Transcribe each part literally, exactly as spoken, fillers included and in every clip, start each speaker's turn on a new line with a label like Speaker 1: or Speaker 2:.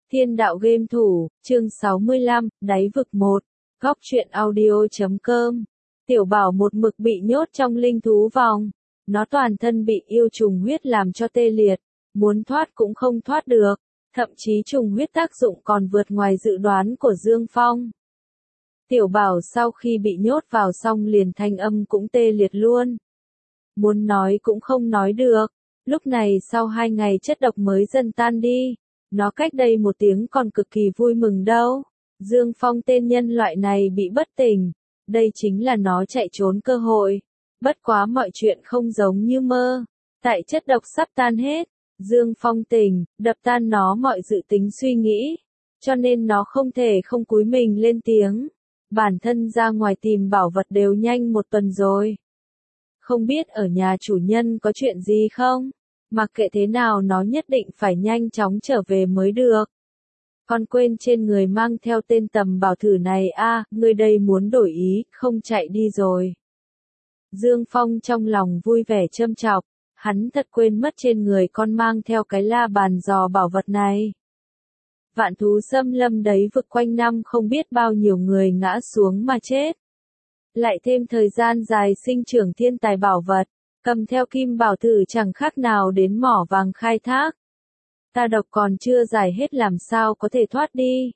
Speaker 1: Thiên đạo game thủ, chương sáu mươi lăm, đáy vực một, góc truyện audio chấm com. Tiểu bảo một mực bị nhốt trong linh thú vòng. Nó toàn thân bị yêu trùng huyết làm cho tê liệt, muốn thoát cũng không thoát được, thậm chí trùng huyết tác dụng còn vượt ngoài dự đoán của Dương Phong. Tiểu bảo sau khi bị nhốt vào xong liền thanh âm cũng tê liệt luôn. Muốn nói cũng không nói được, lúc này sau hai ngày chất độc mới dần tan đi. Nó cách đây một tiếng còn cực kỳ vui mừng đâu. Dương Phong tên nhân loại này bị bất tỉnh. Đây chính là nó chạy trốn cơ hội. Bất quá mọi chuyện không giống như mơ. Tại chất độc sắp tan hết, Dương Phong tỉnh, đập tan nó mọi dự tính suy nghĩ. Cho nên nó không thể không cúi mình lên tiếng. Bản thân ra ngoài tìm bảo vật đều nhanh một tuần rồi. Không biết ở nhà chủ nhân có chuyện gì không? Mặc kệ thế nào nó nhất định phải nhanh chóng trở về mới được. Con quên trên người mang theo tên tầm bảo thử này a, à, người đây muốn đổi ý, không chạy đi rồi. Dương Phong trong lòng vui vẻ châm chọc, hắn thật quên mất trên người con mang theo cái la bàn dò bảo vật này. Vạn thú xâm lâm đấy vực quanh năm không biết bao nhiêu người ngã xuống mà chết. Lại thêm thời gian dài sinh trưởng thiên tài bảo vật. Cầm theo kim bảo thử chẳng khác nào đến mỏ vàng khai thác. Ta độc còn chưa giải hết làm sao có thể thoát đi.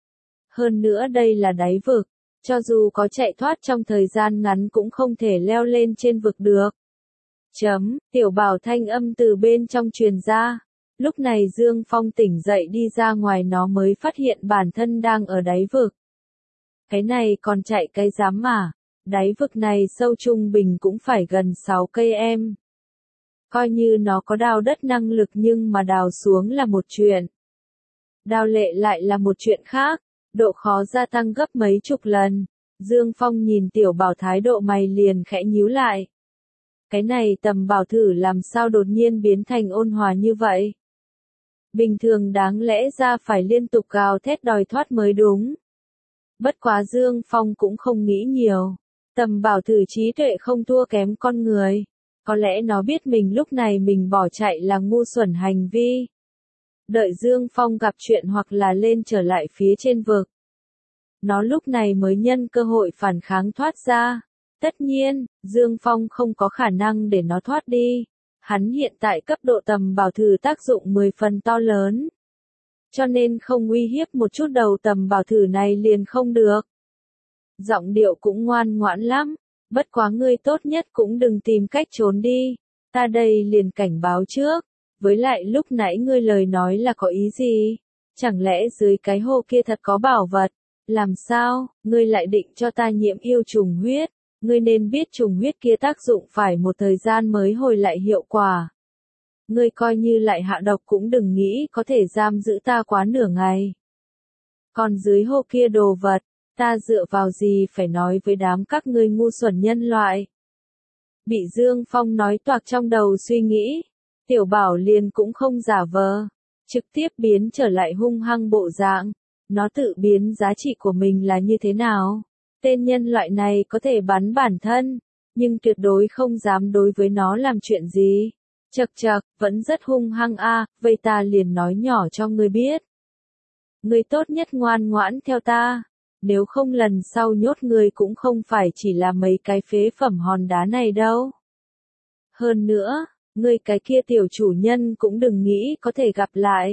Speaker 1: Hơn nữa đây là đáy vực, cho dù có chạy thoát trong thời gian ngắn cũng không thể leo lên trên vực được. Chấm, tiểu bảo thanh âm từ bên trong truyền ra. Lúc này Dương Phong tỉnh dậy đi ra ngoài nó mới phát hiện bản thân đang ở đáy vực. Cái này còn chạy cái dám mà. Đáy vực này sâu trung bình cũng phải gần sáu cây em. Coi như nó có đào đất năng lực nhưng mà đào xuống là một chuyện. Đào lệ lại là một chuyện khác, độ khó gia tăng gấp mấy chục lần. Dương Phong nhìn tiểu bảo thái độ mày liền khẽ nhíu lại. Cái này tầm bảo thử làm sao đột nhiên biến thành ôn hòa như vậy? Bình thường đáng lẽ ra phải liên tục gào thét đòi thoát mới đúng. Bất quá Dương Phong cũng không nghĩ nhiều. Tầm bảo thử trí tuệ không thua kém con người. Có lẽ nó biết mình lúc này mình bỏ chạy là ngu xuẩn hành vi. Đợi Dương Phong gặp chuyện hoặc là lên trở lại phía trên vực. Nó lúc này mới nhân cơ hội phản kháng thoát ra. Tất nhiên, Dương Phong không có khả năng để nó thoát đi. Hắn hiện tại cấp độ tầm bảo thử tác dụng mười phần to lớn. Cho nên không uy hiếp một chút đầu tầm bảo thử này liền không được. Giọng điệu cũng ngoan ngoãn lắm, bất quá ngươi tốt nhất cũng đừng tìm cách trốn đi, ta đây liền cảnh báo trước, với lại lúc nãy ngươi lời nói là có ý gì? Chẳng lẽ dưới cái hô kia thật có bảo vật? Làm sao, ngươi lại định cho ta nhiễm yêu trùng huyết? Ngươi nên biết trùng huyết kia tác dụng phải một thời gian mới hồi lại hiệu quả. Ngươi coi như lại hạ độc cũng đừng nghĩ có thể giam giữ ta quá nửa ngày. Còn dưới hô kia đồ vật, ta dựa vào gì phải nói với đám các ngươi ngu xuẩn nhân loại. Bị Dương Phong nói toạc trong đầu suy nghĩ, tiểu bảo liền cũng không giả vờ, trực tiếp biến trở lại hung hăng bộ dạng. Nó tự biến giá trị của mình là như thế nào? Tên nhân loại này có thể bắn bản thân, nhưng tuyệt đối không dám đối với nó làm chuyện gì. Chậc chậc, vẫn rất hung hăng a, à, vậy ta liền nói nhỏ cho ngươi biết. Ngươi tốt nhất ngoan ngoãn theo ta. Nếu không lần sau nhốt người cũng không phải chỉ là mấy cái phế phẩm hòn đá này đâu. Hơn nữa, người cái kia tiểu chủ nhân cũng đừng nghĩ có thể gặp lại.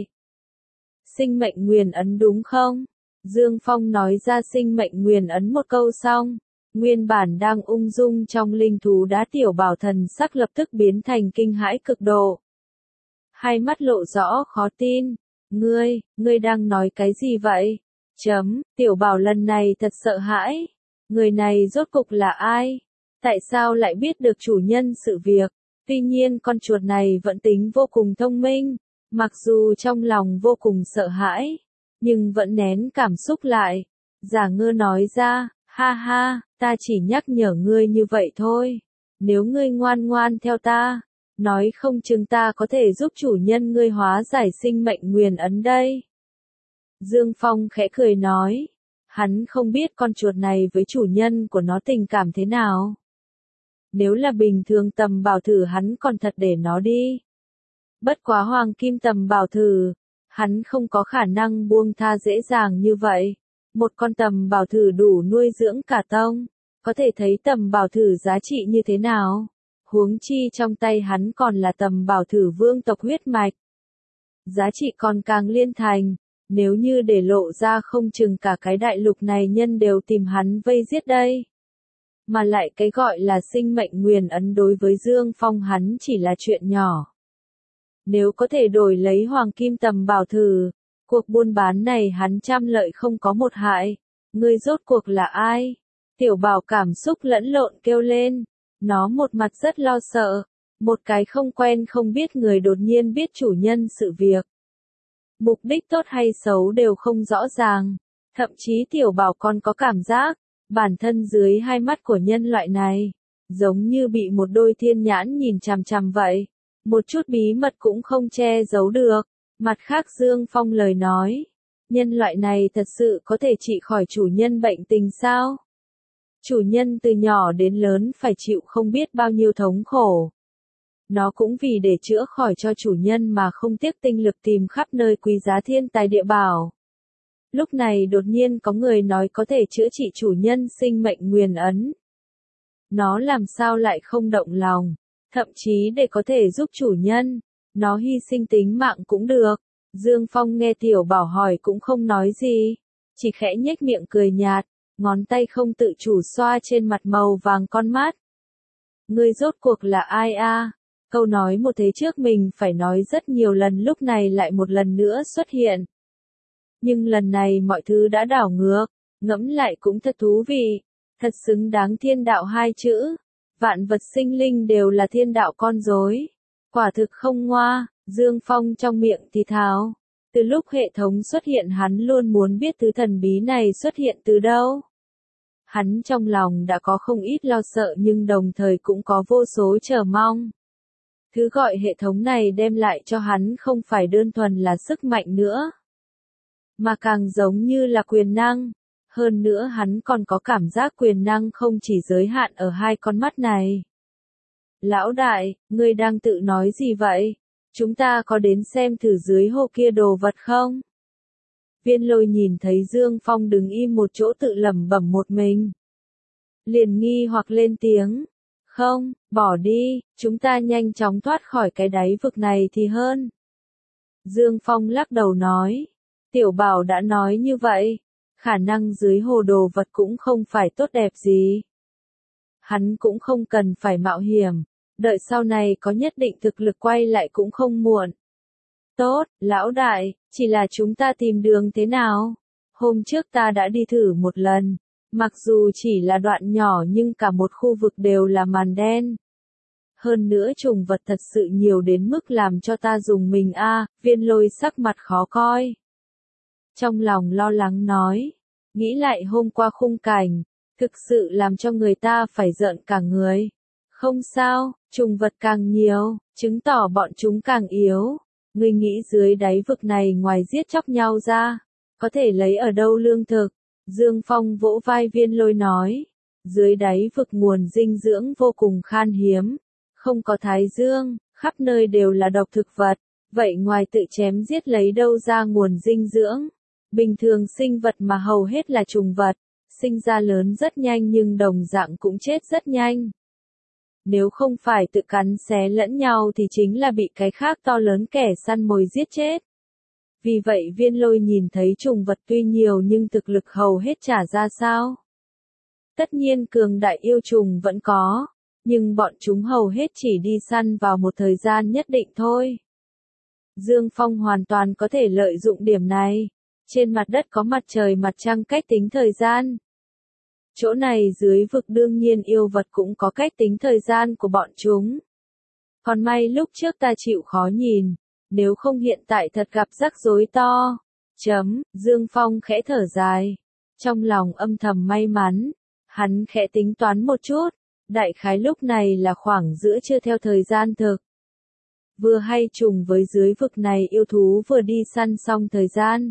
Speaker 1: Sinh mệnh nguyền ấn đúng không? Dương Phong nói ra sinh mệnh nguyền ấn một câu xong. Nguyên bản đang ung dung trong linh thú đá tiểu bảo thần sắc lập tức biến thành kinh hãi cực độ. Hai mắt lộ rõ khó tin. Ngươi, ngươi đang nói cái gì vậy? Chấm, tiểu bảo lần này thật sợ hãi. Người này rốt cục là ai? Tại sao lại biết được chủ nhân sự việc? Tuy nhiên con chuột này vẫn tính vô cùng thông minh. Mặc dù trong lòng vô cùng sợ hãi, nhưng vẫn nén cảm xúc lại. Giả ngơ nói ra, ha ha, ta chỉ nhắc nhở ngươi như vậy thôi. Nếu ngươi ngoan ngoan theo ta, nói không chừng ta có thể giúp chủ nhân ngươi hóa giải sinh mệnh nguyền ấn đây. Dương Phong khẽ cười nói, hắn không biết con chuột này với chủ nhân của nó tình cảm thế nào. Nếu là bình thường tầm bảo thử hắn còn thật để nó đi. Bất quá hoàng kim tầm bảo thử, Hắn không có khả năng buông tha dễ dàng như vậy. Một con tầm bảo thử đủ nuôi dưỡng cả tông. Có thể thấy tầm bảo thử giá trị như thế nào. Huống chi trong tay hắn còn là tầm bảo thử vương tộc huyết mạch. Giá trị còn càng liên thành. Nếu như để lộ ra không chừng cả cái đại lục này nhân đều tìm hắn vây giết đây. Mà lại cái gọi là sinh mệnh nguyền ấn đối với Dương Phong hắn chỉ là chuyện nhỏ. Nếu có thể đổi lấy hoàng kim tầm bảo thử, cuộc buôn bán này hắn trăm lợi không có một hại. Ngươi rốt cuộc là ai? Tiểu Bảo cảm xúc lẫn lộn kêu lên. Nó một mặt rất lo sợ. Một cái không quen không biết người đột nhiên biết chủ nhân sự việc. Mục đích tốt hay xấu đều không rõ ràng. Thậm chí Tiểu Bảo còn có cảm giác, bản thân dưới hai mắt của nhân loại này, giống như bị một đôi thiên nhãn nhìn chằm chằm vậy. Một chút bí mật cũng không che giấu được. Mặt khác Dương Phong lời nói, nhân loại này thật sự có thể trị khỏi chủ nhân bệnh tình sao? Chủ nhân từ nhỏ đến lớn phải chịu không biết bao nhiêu thống khổ. Nó cũng vì để chữa khỏi cho chủ nhân mà không tiếc tinh lực tìm khắp nơi quý giá thiên tài địa bảo. Lúc này đột nhiên có người nói có thể chữa trị chủ nhân sinh mệnh nguyền ấn. Nó làm sao lại không động lòng, thậm chí để có thể giúp chủ nhân, nó hy sinh tính mạng cũng được. Dương Phong nghe Tiểu Bảo hỏi cũng không nói gì, chỉ khẽ nhếch miệng cười nhạt, ngón tay không tự chủ xoa trên mặt màu vàng con mắt. Ngươi rốt cuộc là ai a? Câu nói một thế trước mình phải nói rất nhiều lần lúc này lại một lần nữa xuất hiện. Nhưng lần này mọi thứ đã đảo ngược, ngẫm lại cũng thật thú vị, thật xứng đáng thiên đạo hai chữ. Vạn vật sinh linh đều là thiên đạo con rối. Quả thực không ngoa, Dương Phong trong miệng thì thào. Từ lúc hệ thống xuất hiện hắn luôn muốn biết thứ thần bí này xuất hiện từ đâu. Hắn trong lòng đã có không ít lo sợ nhưng đồng thời cũng có vô số chờ mong. Thứ gọi hệ thống này đem lại cho hắn không phải đơn thuần là sức mạnh nữa, mà càng giống như là quyền năng. Hơn nữa hắn còn có cảm giác quyền năng không chỉ giới hạn ở hai con mắt này. Lão đại, ngươi đang tự nói gì vậy? Chúng ta có đến xem thử dưới hồ kia đồ vật không? Viên Lôi nhìn thấy Dương Phong đứng im một chỗ tự lẩm bẩm một mình, liền nghi hoặc lên tiếng. Không, bỏ đi, chúng ta nhanh chóng thoát khỏi cái đáy vực này thì hơn. Dương Phong lắc đầu nói. Tiểu Bảo đã nói như vậy, khả năng dưới hồ đồ vật cũng không phải tốt đẹp gì. Hắn cũng không cần phải mạo hiểm, đợi sau này có nhất định thực lực quay lại cũng không muộn. Tốt, lão đại, chỉ là chúng ta tìm đường thế nào? Hôm trước ta đã đi thử một lần, mặc dù chỉ là đoạn nhỏ nhưng cả một khu vực đều là màn đen. Hơn nữa trùng vật thật sự nhiều đến mức làm cho ta dùng mình a. À, Viên Lôi sắc mặt khó coi. Trong lòng lo lắng nói, nghĩ lại hôm qua khung cảnh, thực sự làm cho người ta phải rợn cả người. Không sao, trùng vật càng nhiều, chứng tỏ bọn chúng càng yếu. Ngươi nghĩ dưới đáy vực này ngoài giết chóc nhau ra, có thể lấy ở đâu lương thực? Dương Phong vỗ vai Viên Lôi nói, dưới đáy vực nguồn dinh dưỡng vô cùng khan hiếm, không có thái dương, khắp nơi đều là độc thực vật, vậy ngoài tự chém giết lấy đâu ra nguồn dinh dưỡng? Bình thường sinh vật mà hầu hết là trùng vật, sinh ra lớn rất nhanh nhưng đồng dạng cũng chết rất nhanh. Nếu không phải tự cắn xé lẫn nhau thì chính là bị cái khác to lớn kẻ săn mồi giết chết. Vì vậy Viên Lôi nhìn thấy trùng vật tuy nhiều nhưng thực lực hầu hết chả ra sao. Tất nhiên cường đại yêu trùng vẫn có, nhưng bọn chúng hầu hết chỉ đi săn vào một thời gian nhất định thôi. Dương Phong hoàn toàn có thể lợi dụng điểm này. Trên mặt đất có mặt trời mặt trăng cách tính thời gian. Chỗ này dưới vực đương nhiên yêu vật cũng có cách tính thời gian của bọn chúng. Còn may lúc trước ta chịu khó nhìn, nếu không hiện tại thật gặp rắc rối to. Chấm, Dương Phong khẽ thở dài. Trong lòng âm thầm may mắn, hắn khẽ tính toán một chút, đại khái lúc này là khoảng giữa trưa theo thời gian thực. Vừa hay trùng với dưới vực này yêu thú vừa đi săn xong thời gian.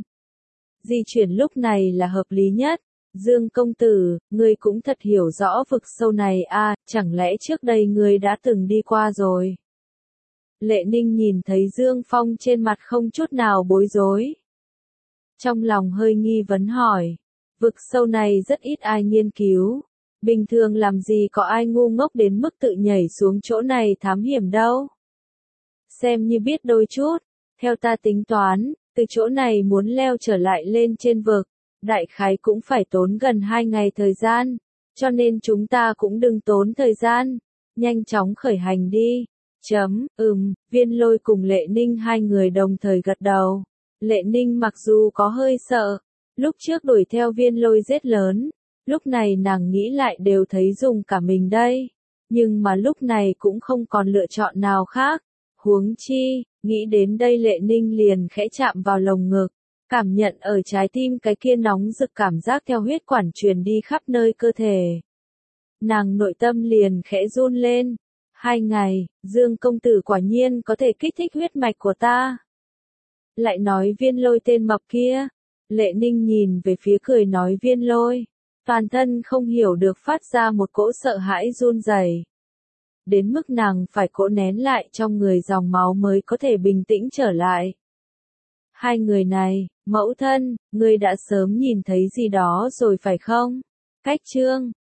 Speaker 1: Di chuyển lúc này là hợp lý nhất. Dương công tử, ngươi cũng thật hiểu rõ vực sâu này a, à, chẳng lẽ trước đây ngươi đã từng đi qua rồi? Lệ Ninh nhìn thấy Dương Phong trên mặt không chút nào bối rối. Trong lòng hơi nghi vấn hỏi. Vực sâu này rất ít ai nghiên cứu. Bình thường làm gì có ai ngu ngốc đến mức tự nhảy xuống chỗ này thám hiểm đâu. Xem như biết đôi chút. Theo ta tính toán, từ chỗ này muốn leo trở lại lên trên vực, đại khái cũng phải tốn gần hai ngày thời gian. Cho nên chúng ta cũng đừng tốn thời gian. Nhanh chóng khởi hành đi. Chấm, ừm, Viên Lôi cùng Lệ Ninh hai người đồng thời gật đầu. Lệ Ninh mặc dù có hơi sợ, lúc trước đuổi theo Viên Lôi giết lớn, lúc này nàng nghĩ lại đều thấy dùng cả mình đây. Nhưng mà lúc này cũng không còn lựa chọn nào khác. Huống chi, nghĩ đến đây Lệ Ninh liền khẽ chạm vào lồng ngực, cảm nhận ở trái tim cái kia nóng rực cảm giác theo huyết quản truyền đi khắp nơi cơ thể. Nàng nội tâm liền khẽ run lên. Hai ngày, Dương công tử quả nhiên có thể kích thích huyết mạch của ta. Lại nói Viên Lôi tên mập kia. Lệ Ninh nhìn về phía cười nói Viên Lôi. Toàn thân không hiểu được phát ra một cỗ sợ hãi run rẩy. Đến mức nàng phải cố nén lại trong người dòng máu mới có thể bình tĩnh trở lại. Hai người này, mẫu thân, ngươi đã sớm nhìn thấy gì đó rồi phải không? Cách chương